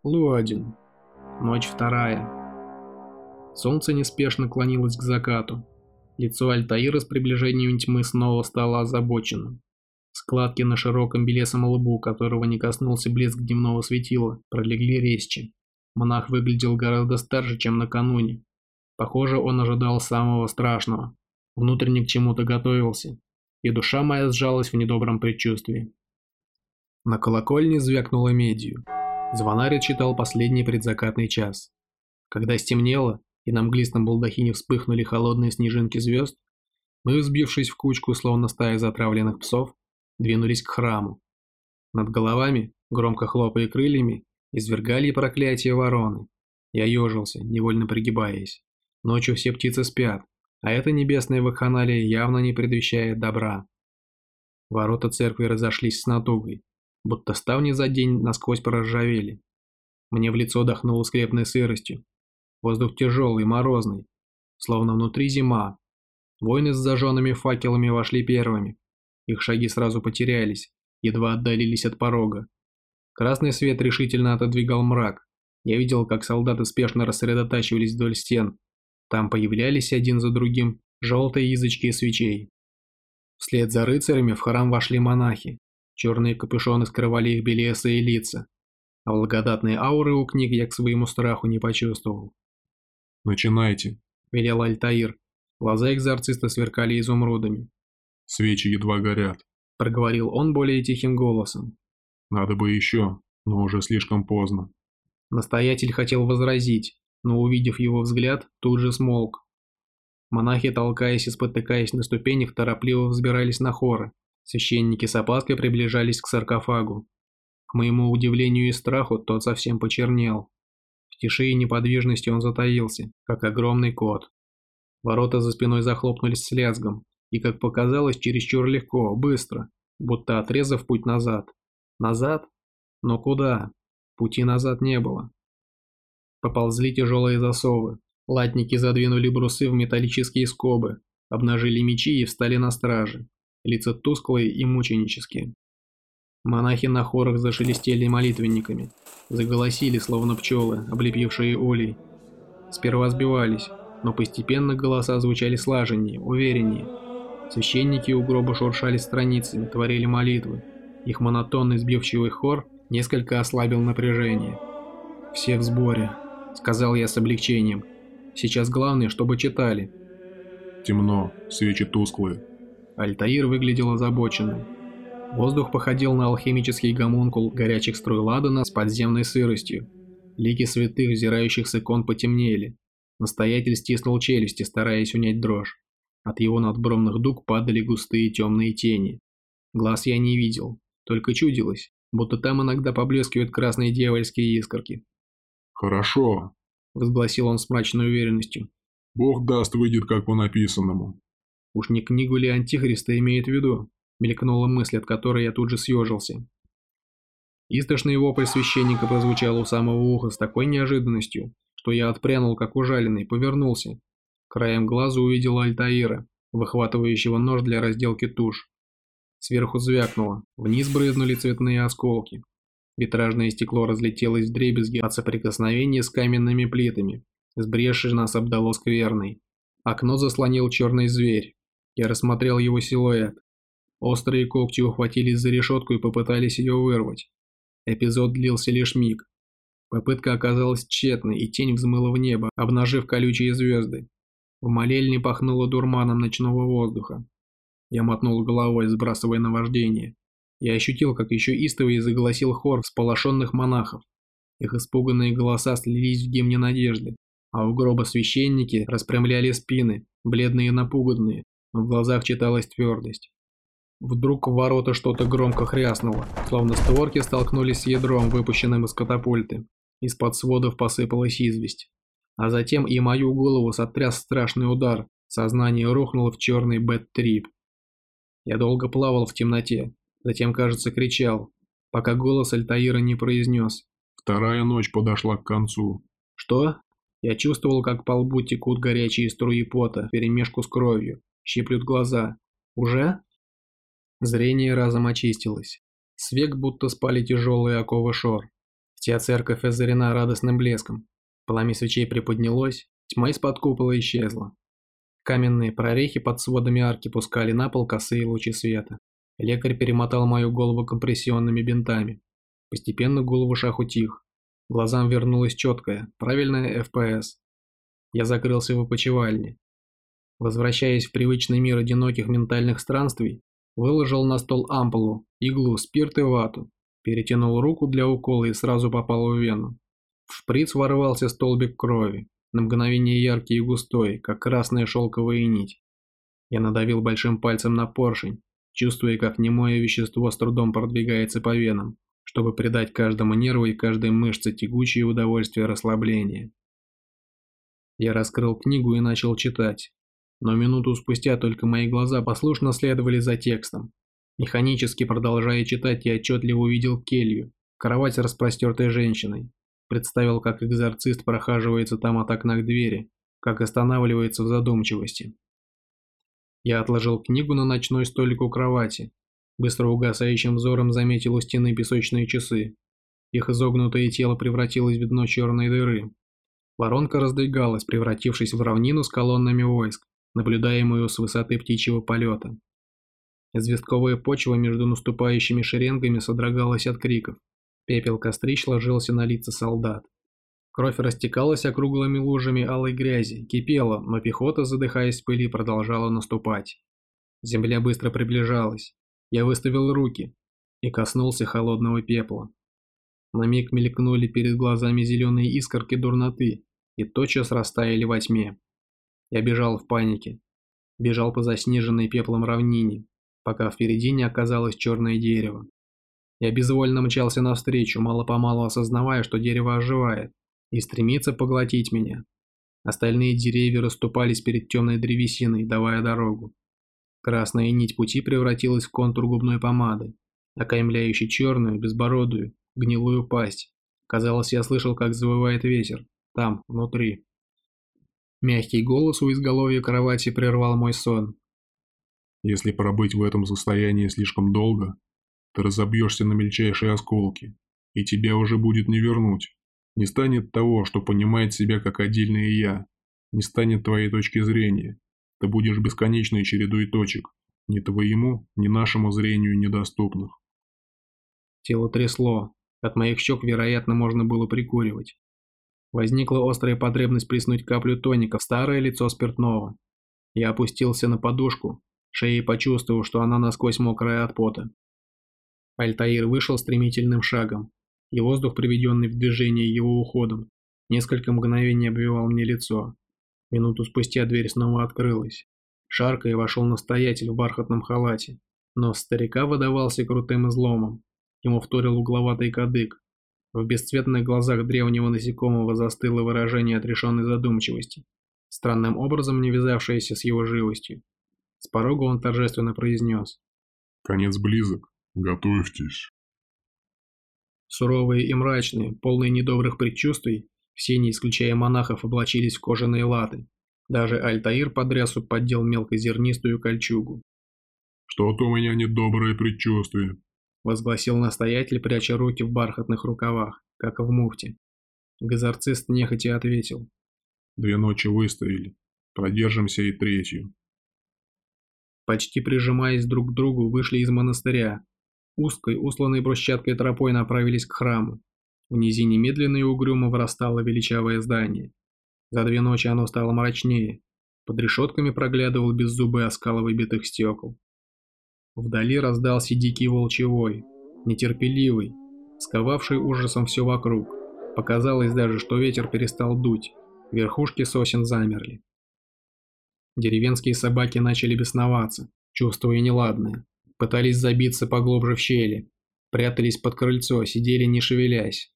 Луадин. Ночь вторая. Солнце неспешно клонилось к закату. Лицо Альтаира с приближением тьмы снова стало озабоченным. Складки на широком белесом лбу, которого не коснулся блеск дневного светила, пролегли резче. Монах выглядел гораздо старше, чем накануне. Похоже, он ожидал самого страшного. Внутренне к чему-то готовился. И душа моя сжалась в недобром предчувствии. На колокольне звякнула медью. Звонарь читал последний предзакатный час. Когда стемнело, и на мглистом балдахине вспыхнули холодные снежинки звезд, мы, взбившись в кучку, словно стая затравленных псов, двинулись к храму. Над головами, громко хлопая крыльями, извергали проклятие вороны. Я ежился, невольно пригибаясь. Ночью все птицы спят, а эта небесная вакханалия явно не предвещает добра. Ворота церкви разошлись с натугой, будто ставни за день насквозь проржавели. Мне в лицо дохнуло скрепной сыростью. Воздух тяжелый, морозный, словно внутри зима. Воины с зажженными факелами вошли первыми. Их шаги сразу потерялись, едва отдалились от порога. Красный свет решительно отодвигал мрак. Я видел, как солдаты спешно рассредотачивались вдоль стен. Там появлялись один за другим желтые язычки свечей. Вслед за рыцарями в храм вошли монахи. Черные капюшоны скрывали их белесые лица. А благодатные ауры у книг я к своему страху не почувствовал. «Начинайте», – велел Альтаир. Глаза экзорциста сверкали изумрудами. «Свечи едва горят», – проговорил он более тихим голосом. «Надо бы еще, но уже слишком поздно». Настоятель хотел возразить, но, увидев его взгляд, тут же смолк. Монахи, толкаясь и спотыкаясь на ступенях, торопливо взбирались на хоры. Священники с опаской приближались к саркофагу. К моему удивлению и страху, тот совсем почернел. В тиши и неподвижности он затаился, как огромный кот. Ворота за спиной захлопнулись с лязгом, и, как показалось, чересчур легко, быстро, будто отрезав путь назад. Назад? Но куда? Пути назад не было. Поползли тяжелые засовы. Латники задвинули брусы в металлические скобы, обнажили мечи и встали на страже. Лица тусклые и мученические. Монахи на хорах зашелестели молитвенниками, заголосили, словно пчелы, облепившие улей. Сперва сбивались, но постепенно голоса звучали слаженнее, увереннее. Священники у гроба шуршали страницами, творили молитвы. Их монотонный сбивчивый хор несколько ослабил напряжение. «Все в сборе», — сказал я с облегчением. «Сейчас главное, чтобы читали». «Темно, свечи тусклые». Альтаир выглядел озабоченным. Воздух походил на алхимический гомункул горячих струй ладана с подземной сыростью. Лики святых, взирающих с икон, потемнели. Настоятель стиснул челюсти, стараясь унять дрожь. От его надбровных дуг падали густые темные тени. Глаз я не видел, только чудилось, будто там иногда поблескивают красные дьявольские искорки. «Хорошо», — возгласил он с мрачной уверенностью. «Бог даст, выйдет как по написанному». Уж не книгу ли Антихриста имеет в виду? Мелькнула мысль, от которой я тут же съежился. Истошный вопль священника прозвучал у самого уха с такой неожиданностью, что я отпрянул, как ужаленный, повернулся. Краем глаза увидел Альтаира, выхватывающего нож для разделки туш. Сверху звякнуло, вниз брызнули цветные осколки. Витражное стекло разлетелось вдребезги от соприкосновения с каменными плитами. С бреши нас обдало скверной. Окно заслонил черный зверь. Я рассмотрел его силуэт. Острые когти ухватились за решетку и попытались ее вырвать. Эпизод длился лишь миг. Попытка оказалась тщетной, и тень взмыла в небо, обнажив колючие звезды. В молельне пахнуло дурманом ночного воздуха. Я мотнул головой, сбрасывая наваждение. Я ощутил, как еще истовее заголосил хор всполошенных монахов. Их испуганные голоса слились в гимне надежды, а у гроба священники распрямляли спины, бледные и напуганные, но в глазах читалась твердость. Вдруг в ворота что-то громко хряснуло, словно створки столкнулись с ядром, выпущенным из катапульты. Из-под сводов посыпалась известь. А затем и мою голову сотряс страшный удар, сознание рухнуло в черный бэт-трип. Я долго плавал в темноте, затем, кажется, кричал, пока голос Альтаира не произнес. «Вторая ночь подошла к концу». «Что?» Я чувствовал, как по лбу текут горячие струи пота, вперемешку с кровью, щиплют глаза. «Уже?» Зрение разом очистилось. С век будто спали тяжелые оковы шор. Вся церковь озарена радостным блеском. Пламя свечей приподнялось, тьма из-под купола исчезла. Каменные прорехи под сводами арки пускали на пол косые лучи света. Лекарь перемотал мою голову компрессионными бинтами. Постепенно гул в ушах утих. Глазам вернулась четкая, правильная ФПС. Я закрылся в опочивальне. Возвращаясь в привычный мир одиноких ментальных странствий, выложил на стол ампулу, иглу, спирт и вату, перетянул руку для укола и сразу попал в вену. В шприц ворвался столбик крови, на мгновение яркий и густой, как красная шелковая нить. Я надавил большим пальцем на поршень, чувствуя, как немое вещество с трудом продвигается по венам, чтобы придать каждому нерву и каждой мышце тягучее удовольствие расслабления. Я раскрыл книгу и начал читать, но минуту спустя только мои глаза послушно следовали за текстом. Механически продолжая читать, я отчетливо увидел келью, кровать с распростертой женщиной. Представил, как экзорцист прохаживается там от окна к двери, как останавливается в задумчивости. Я отложил книгу на ночной столик у кровати. Быстро угасающим взором заметил у стены песочные часы. Их изогнутое тело превратилось в дно черной дыры. Воронка раздвигалась, превратившись в равнину с колоннами войск, наблюдаемую с высоты птичьего полета. Известковая почва между наступающими шеренгами содрогалась от криков. Пепел кострищ ложился на лица солдат. Кровь растекалась округлыми лужами алой грязи, кипела, но пехота, задыхаясь в пыли, продолжала наступать. Земля быстро приближалась. Я выставил руки и коснулся холодного пепла. На миг мелькнули перед глазами зеленые искорки дурноты и тотчас растаяли во тьме. Я бежал в панике. Бежал по заснеженной пеплом равнине, пока впереди не оказалось черное дерево. Я безвольно мчался навстречу, мало-помалу осознавая, что дерево оживает и стремится поглотить меня. Остальные деревья расступались перед темной древесиной, давая дорогу. Красная нить пути превратилась в контур губной помады, окаймляющей черную, безбородую, гнилую пасть. Казалось, я слышал, как завывает ветер, там, внутри. Мягкий голос у изголовья кровати прервал мой сон. Если пробыть в этом состоянии слишком долго, ты разобьешься на мельчайшие осколки, и тебя уже будет не вернуть. Не станет того, что понимает себя как отдельное «я», не станет твоей точки зрения. Ты будешь бесконечной чередой точек, ни твоему, ни нашему зрению недоступных. Тело трясло, от моих щек, вероятно, можно было прикуривать. Возникла острая потребность плеснуть каплю тоника в старое лицо спиртного. Я опустился на подушку, шеей почувствовав, что она насквозь мокрая от пота. Альтаир вышел стремительным шагом, и воздух, приведенный в движение его уходом, несколько мгновений обвивал мне лицо. Минуту спустя дверь снова открылась. Шаркая вошел настоятель в бархатном халате. Нос старика выдавался крутым изломом. Ему вторил угловатый кадык. В бесцветных глазах древнего насекомого застыло выражение отрешенной задумчивости, странным образом не вязавшееся с его живостью. С порога он торжественно произнес: «Конец близок. Готовьтесь». Суровые и мрачные, полные недобрых предчувствий, все, не исключая монахов, облачились в кожаные латы. Даже Альтаир под рясу поддел мелкозернистую кольчугу. «Что-то у меня недоброе предчувствие», — возгласил настоятель, пряча руки в бархатных рукавах, как в муфте. Экзорцист нехотя ответил: 2 ночи выстояли. Продержимся и 3-ю. Почти прижимаясь друг к другу, вышли из монастыря. Узкой, усланной брусчаткой тропой направились к храму. В низине медленно и угрюмо вырастало величавое здание. За 2 ночи оно стало мрачнее. Под решетками проглядывал беззубый оскал выбитых стекол. Вдали раздался дикий волчий вой, нетерпеливый, сковавший ужасом все вокруг. Показалось даже, что ветер перестал дуть, верхушки сосен замерли. Деревенские собаки начали бесноваться, чувствуя неладное. Пытались забиться поглубже в щели, прятались под крыльцо, сидели не шевелясь.